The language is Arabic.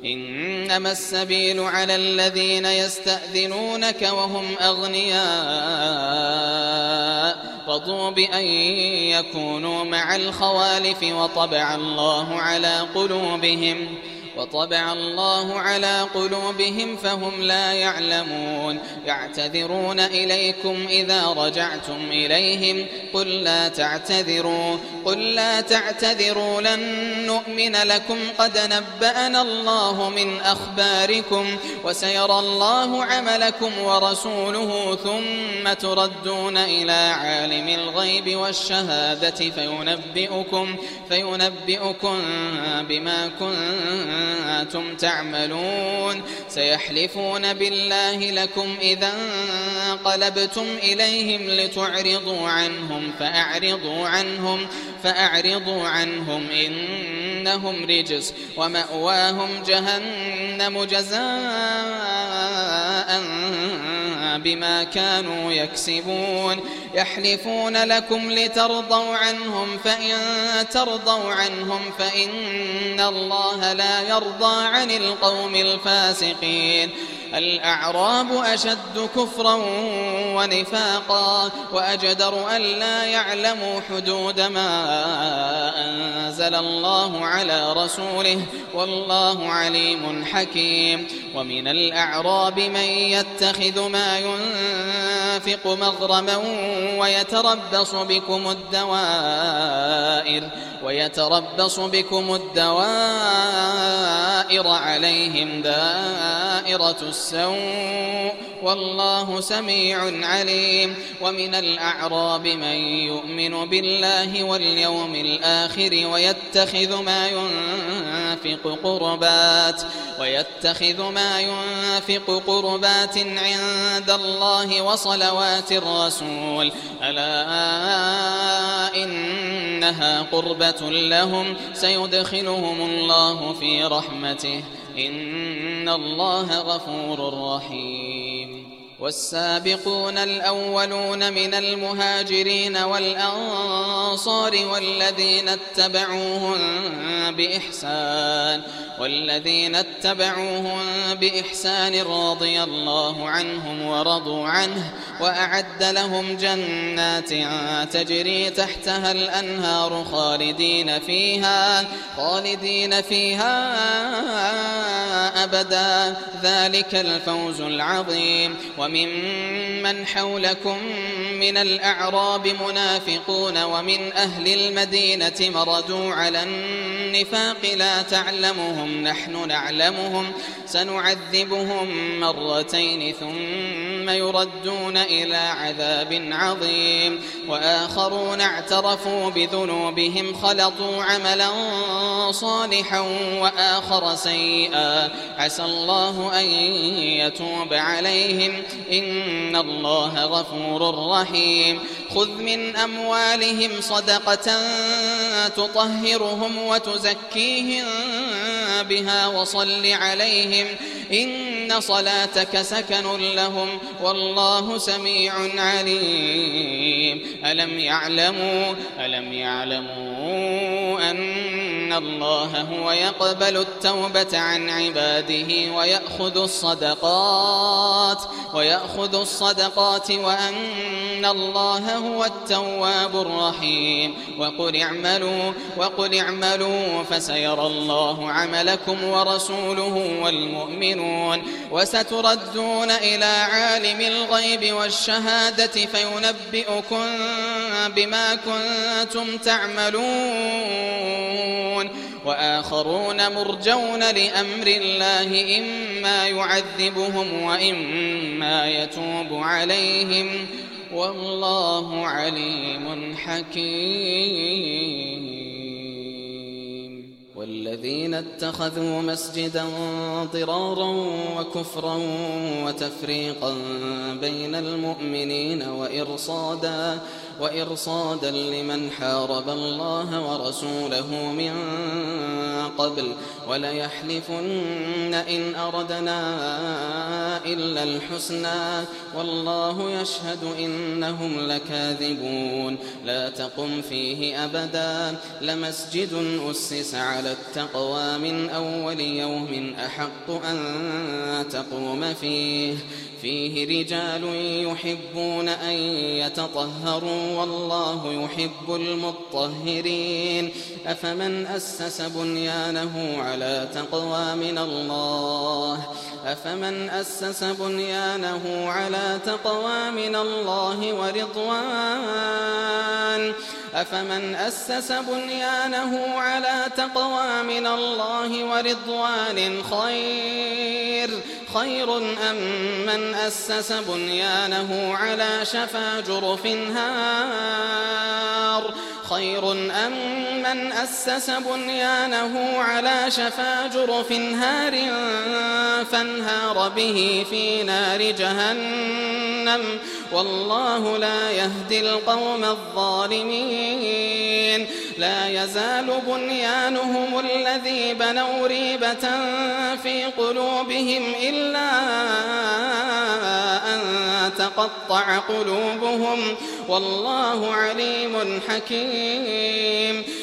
إنما السبيل على الذين يستأذنونك وهم أغنياء رضوا بأن يكونوا مع الخوالف وطبع الله على قلوبهم فهم لا يعلمون يعتذرون إليكم إذا رجعتم إليهم قل لا تعتذروا لن نؤمن لكم قد نبأنا الله من أخباركم وسيرى الله عملكم ورسوله ثم تردون إلى عالم الغيب والشهادة فينبئكم بما كنتم تعملون سيحلفون بالله لكم إذا انقلبتم إليهم لتعرضوا عنهم فأعرضوا عنهم إنهم رجس ومأواهم جهنم جزاء بما كانوا يكسبون يحلفون لكم لترضوا عنهم فإن ترضوا عنهم فإن الله لا يرضى عن القوم الفاسقين الأعراب أشد كفرا ونفاقا وأجدر أن لا يعلموا حدود ما أنزل الله على رسوله والله عليم حكيم ومن الأعراب من يتخذ ما ينفق مغرما ويتربص بكم الدوائر عليهم دائرة السوء والله سميع عليم ومن الأعراب من يؤمن بالله واليوم الآخر ويتخذ ما ينفق قربات عند الله وصلوات الرسول ألا إنها قربة لهم سيدخلهم الله في رحمته إن الله غفور رحيم والسابقون الأولون من المهاجرين والأنصار والذين اتبعوهم بإحسان رضي الله عنهم ورضوا عنه وأعد لهم جنات تجري تحتها الأنهار خالدين فيها أبدا ذلك الفوز العظيم وممن حولكم من الأعراب منافقون ومن أهل المدينة مردوا على النفاق لا تعلمهم نحن نعلمهم سنعذبهم مرتين ثم يردون إلى عذاب عظيم وآخرون اعترفوا بذنوبهم خلطوا عملا صالحا وآخر سيئا عسى الله أن يتوب عليهم إن الله غفور رحيم خذ من أموالهم صدقة تطهرهم وتزكيهم بها وصل عليهم إن صلاتك سكن لهم والله سميع عليم ألم يعلموا أن الله هو يقبل التوبة عن عباده ويأخذ الصدقات وأن الله هو التواب الرحيم وقل اعملوا فسيرى الله عملكم ورسوله والمؤمنون وستردون إلى عالم الغيب والشهادة فينبئكم بما كنتم تعملون وآخرون مرجون لأمر الله إما يعذبهم وإما يتوب عليهم والله عليم حكيم والذين اتخذوا مسجدا ضرارا وكفرا وتفريقا بين المؤمنين وإرصادا لمن حارب الله ورسوله من قبل وليحلفن إن أردنا إلا الحسنى والله يشهد إنهم لكاذبون لا تقم فيه أبدا لمسجد أسس على التقوى من أول يوم أحق أن تقوم فيه رجال يحبون أن يتطهروا والله يحب المطهرين أفمن أسس بنيانه على تقوى من الله ورضوان خير أم من أسس بنيانه على شفا جرف نار فانهار به في نار جهنم والله لا يهدي القوم الظالمين لا يزال بنيانهم الذي بنوا ريبة في قلوبهم إلا أن تقطع قلوبهم والله عليم حكيم